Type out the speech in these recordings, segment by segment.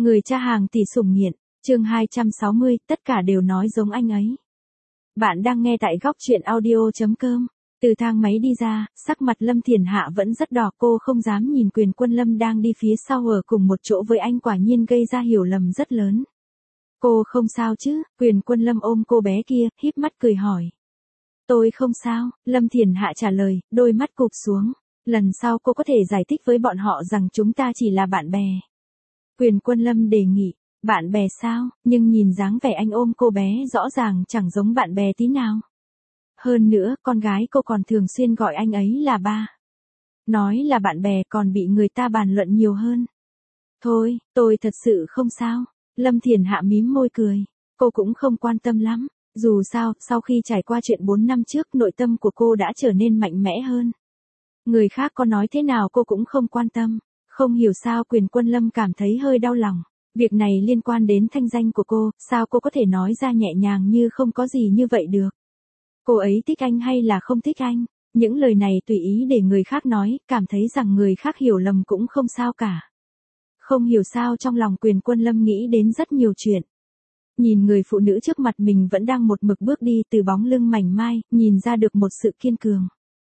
Người cha hàng tỷ sủng nghiện, chương 260, tất cả đều nói giống anh ấy. Bạn đang nghe tại góc truyện audio.com. Từ thang máy đi ra, sắc mặt Lâm Thiền Hạ vẫn rất đỏ, cô không dám nhìn Quyền Quân Lâm đang đi phía sau ở cùng một chỗ với anh, quả nhiên gây ra hiểu lầm rất lớn. Cô không sao chứ? Quyền Quân Lâm ôm cô bé kia, híp mắt cười hỏi. Tôi không sao, Lâm Thiền Hạ trả lời, đôi mắt cụp xuống. Lần sau cô có thể giải thích với bọn họ rằng chúng ta chỉ là bạn bè. Quyền Quân Lâm đề nghị, bạn bè sao, nhưng nhìn dáng vẻ anh ôm cô bé rõ ràng chẳng giống bạn bè tí nào. Hơn nữa, con gái cô còn thường xuyên gọi anh ấy là ba. Nói là bạn bè còn bị người ta bàn luận nhiều hơn. Thôi, tôi thật sự không sao. Lâm Thiền Hạ mím môi cười. Cô cũng không quan tâm lắm. Dù sao, sau khi trải qua chuyện 4 năm trước, nội tâm của cô đã trở nên mạnh mẽ hơn. Người khác có nói thế nào cô cũng không quan tâm. Không hiểu sao Quyền Quân Lâm cảm thấy hơi đau lòng. Việc này liên quan đến thanh danh của cô, sao cô có thể nói ra nhẹ nhàng như không có gì như vậy được. Cô ấy thích anh hay là không thích anh? Những lời này tùy ý để người khác nói, cảm thấy rằng người khác hiểu lầm cũng không sao cả. Không hiểu sao trong lòng Quyền Quân Lâm nghĩ đến rất nhiều chuyện. Nhìn người phụ nữ trước mặt mình vẫn đang một mực bước đi, từ bóng lưng mảnh mai, nhìn ra được một sự kiên cường.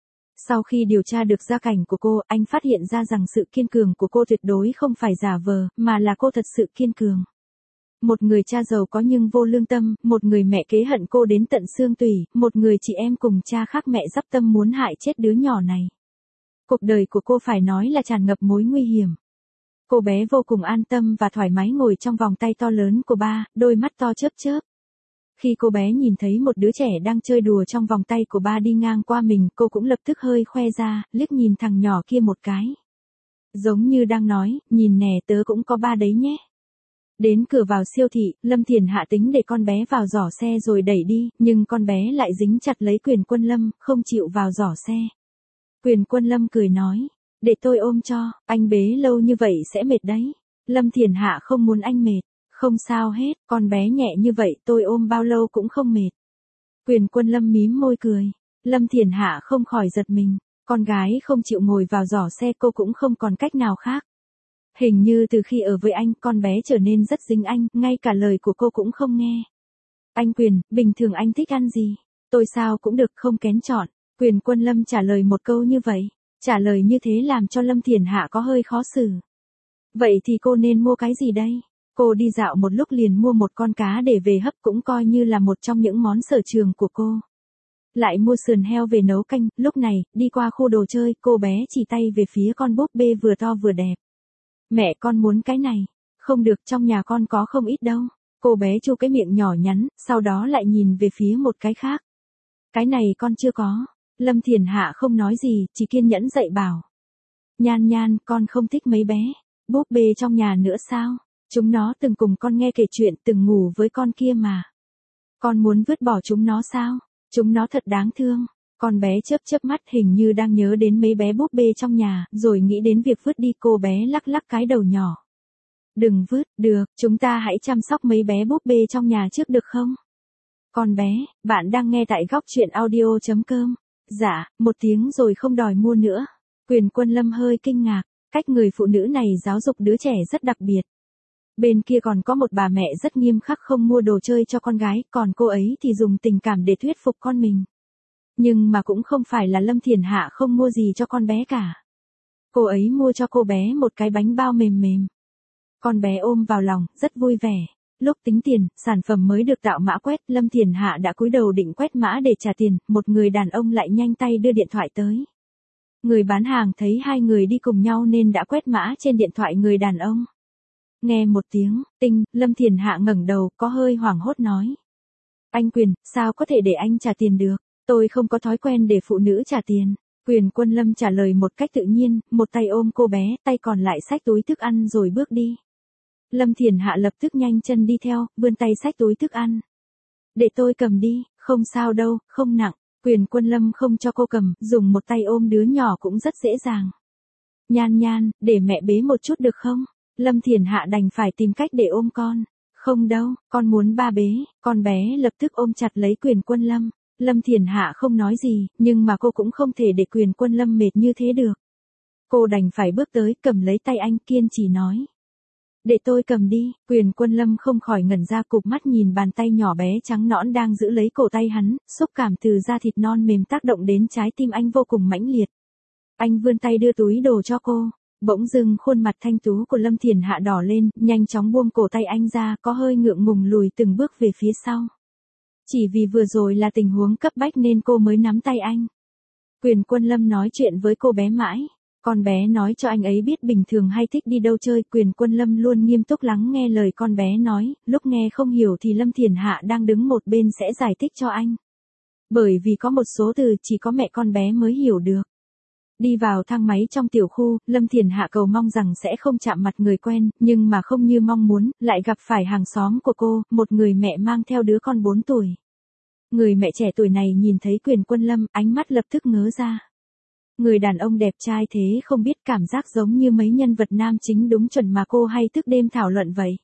Sau khi điều tra được gia cảnh của cô, anh phát hiện ra rằng sự kiên cường của cô tuyệt đối không phải giả vờ, mà là cô thật sự kiên cường. Một người cha giàu có nhưng vô lương tâm, một người mẹ kế hận cô đến tận xương tủy, một người chị em cùng cha khác mẹ dắp tâm muốn hại chết đứa nhỏ này. Cuộc đời của cô phải nói là tràn ngập mối nguy hiểm. Cô bé vô cùng an tâm và thoải mái ngồi trong vòng tay to lớn của ba, đôi mắt to chớp chớp. Khi cô bé nhìn thấy một đứa trẻ đang chơi đùa trong vòng tay của ba đi ngang qua mình, cô cũng lập tức hơi khoe ra, liếc nhìn thằng nhỏ kia một cái. Giống như đang nói, nhìn nè, tớ cũng có ba đấy nhé. Đến cửa vào siêu thị, Lâm Thiền Hạ tính để con bé vào giỏ xe rồi đẩy đi, nhưng con bé lại dính chặt lấy Quyền Quân Lâm, không chịu vào giỏ xe. Quyền Quân Lâm cười nói, để tôi ôm cho, anh bế lâu như vậy sẽ mệt đấy. Lâm Thiền Hạ không muốn anh mệt. Không sao hết, con bé nhẹ như vậy tôi ôm bao lâu cũng không mệt. Quyền Quân Lâm mím môi cười. Lâm Thiền Hạ không khỏi giật mình. Con gái không chịu ngồi vào giỏ xe, cô cũng không còn cách nào khác. Hình như từ khi ở với anh, con bé trở nên rất dính anh, ngay cả lời của cô cũng không nghe. Anh Quyền, bình thường anh thích ăn gì? Tôi sao cũng được, không kén chọn. Quyền Quân Lâm trả lời một câu như vậy. Trả lời như thế làm cho Lâm Thiền Hạ có hơi khó xử. Vậy thì cô nên mua cái gì đây? Cô đi dạo một lúc liền mua một con cá để về hấp, cũng coi như là một trong những món sở trường của cô. Lại mua sườn heo về nấu canh, lúc này, đi qua khu đồ chơi, cô bé chỉ tay về phía con búp bê vừa to vừa đẹp. Mẹ con muốn cái này. Không được, trong nhà con có không ít đâu. Cô bé chu cái miệng nhỏ nhắn, sau đó lại nhìn về phía một cái khác. Cái này con chưa có. Lâm Thiền Hạ không nói gì, chỉ kiên nhẫn dạy bảo. Nhan Nhan, con không thích mấy bé búp bê trong nhà nữa sao? Chúng nó từng cùng con nghe kể chuyện, từng ngủ với con kia mà. Con muốn vứt bỏ chúng nó sao? Chúng nó thật đáng thương. Con bé chớp chớp mắt, hình như đang nhớ đến mấy bé búp bê trong nhà, rồi nghĩ đến việc vứt đi. Cô bé lắc lắc cái đầu nhỏ. Đừng vứt, được, chúng ta hãy chăm sóc mấy bé búp bê trong nhà trước được không? Con bé, bạn đang nghe tại góc truyện audio.com. Dạ, một tiếng rồi không đòi mua nữa. Quyền Quân Lâm hơi kinh ngạc, cách người phụ nữ này giáo dục đứa trẻ rất đặc biệt. Bên kia còn có một bà mẹ rất nghiêm khắc không mua đồ chơi cho con gái, còn cô ấy thì dùng tình cảm để thuyết phục con mình. Nhưng mà cũng không phải là Lâm Thiền Hạ không mua gì cho con bé cả. Cô ấy mua cho cô bé một cái bánh bao mềm mềm. Con bé ôm vào lòng, rất vui vẻ. Lúc tính tiền, sản phẩm mới được tạo mã quét, Lâm Thiền Hạ đã cúi đầu định quét mã để trả tiền, một người đàn ông lại nhanh tay đưa điện thoại tới. Người bán hàng thấy hai người đi cùng nhau nên đã quét mã trên điện thoại người đàn ông. Nghe một tiếng, tinh, Lâm Thiền Hạ ngẩng đầu, có hơi hoảng hốt nói. Anh Quyền, sao có thể để anh trả tiền được? Tôi không có thói quen để phụ nữ trả tiền. Quyền Quân Lâm trả lời một cách tự nhiên, một tay ôm cô bé, tay còn lại xách túi thức ăn rồi bước đi. Lâm Thiền Hạ lập tức nhanh chân đi theo, vươn tay xách túi thức ăn. Để tôi cầm đi, không sao đâu, không nặng. Quyền Quân Lâm không cho cô cầm, dùng một tay ôm đứa nhỏ cũng rất dễ dàng. Nhan Nhan, để mẹ bế một chút được không? Lâm Thiền Hạ đành phải tìm cách để ôm con. Không đâu, con muốn ba bế. Con bé lập tức ôm chặt lấy Quyền Quân Lâm. Lâm Thiền Hạ không nói gì, nhưng mà cô cũng không thể để Quyền Quân Lâm mệt như thế được. Cô đành phải bước tới, cầm lấy tay anh, kiên trì nói. Để tôi cầm đi, Quyền Quân Lâm không khỏi ngẩn ra, cụp mắt nhìn bàn tay nhỏ bé trắng nõn đang giữ lấy cổ tay hắn, xúc cảm từ da thịt non mềm tác động đến trái tim anh vô cùng mãnh liệt. Anh vươn tay đưa túi đồ cho cô, bỗng dưng khuôn mặt thanh tú của Lâm Thiển Hạ đỏ lên, nhanh chóng buông cổ tay anh ra, có hơi ngượng ngùng lùi từng bước về phía sau. Chỉ vì vừa rồi là tình huống cấp bách nên cô mới nắm tay anh. Quyền Quân Lâm nói chuyện với cô bé mãi. Con bé nói cho anh ấy biết bình thường hay thích đi đâu chơi, Quyền Quân Lâm luôn nghiêm túc lắng nghe lời con bé nói, lúc nghe không hiểu thì Lâm Thiển Hạ đang đứng một bên sẽ giải thích cho anh. Bởi vì có một số từ chỉ có mẹ con bé mới hiểu được. Đi vào thang máy trong tiểu khu, Lâm Thiển Hạ cầu mong rằng sẽ không chạm mặt người quen, nhưng mà không như mong muốn, lại gặp phải hàng xóm của cô, một người mẹ mang theo đứa con 4 tuổi. Người mẹ trẻ tuổi này nhìn thấy Quyền Quân Lâm, ánh mắt lập tức ngớ ra. Người đàn ông đẹp trai thế không biết, cảm giác giống như mấy nhân vật nam chính đúng chuẩn mà cô hay thức đêm thảo luận vậy.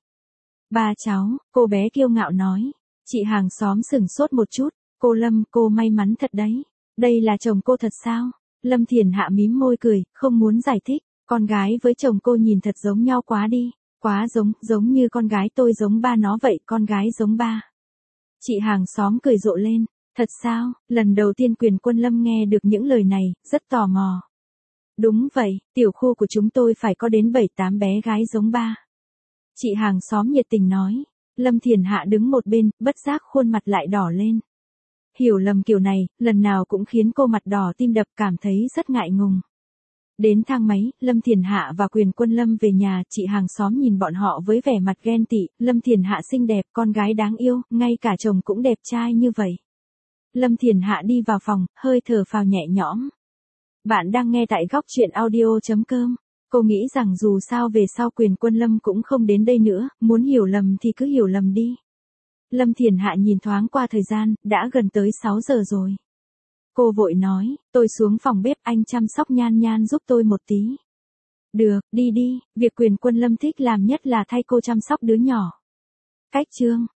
Ba cháu, cô bé kiêu ngạo nói. Chị hàng xóm sửng sốt một chút, cô Lâm, cô may mắn thật đấy. Đây là chồng cô thật sao? Lâm Thiển Hạ mím môi cười, không muốn giải thích, con gái với chồng cô nhìn thật giống nhau quá đi, quá giống như con gái tôi giống ba nó vậy, con gái giống ba. Chị hàng xóm cười rộ lên. Thật sao? Lần đầu tiên Quyền Quân Lâm nghe được những lời này, rất tò mò. Đúng vậy, tiểu khu của chúng tôi phải có đến 7-8 bé gái giống ba. Chị hàng xóm nhiệt tình nói. Lâm Thiển Hạ đứng một bên, bất giác khuôn mặt lại đỏ lên. Hiểu lầm kiểu này, lần nào cũng khiến cô mặt đỏ tim đập, cảm thấy rất ngại ngùng. Đến thang máy, Lâm Thiển Hạ và Quyền Quân Lâm về nhà, chị hàng xóm nhìn bọn họ với vẻ mặt ghen tị, Lâm Thiển Hạ xinh đẹp, con gái đáng yêu, ngay cả chồng cũng đẹp trai như vậy. Lâm Thiển Hạ đi vào phòng, hơi thở phào nhẹ nhõm. Bạn đang nghe tại góc truyện audio.com. Cô nghĩ rằng dù sao về sau Quyền Quân Lâm cũng không đến đây nữa, muốn hiểu lầm thì cứ hiểu lầm đi. Lâm Thiển Hạ nhìn thoáng qua thời gian, đã gần tới 6 giờ rồi. Cô vội nói, tôi xuống phòng bếp, anh chăm sóc Nhan Nhan giúp tôi một tí. Được, đi đi, việc Quyền Quân Lâm thích làm nhất là thay cô chăm sóc đứa nhỏ. Cách chương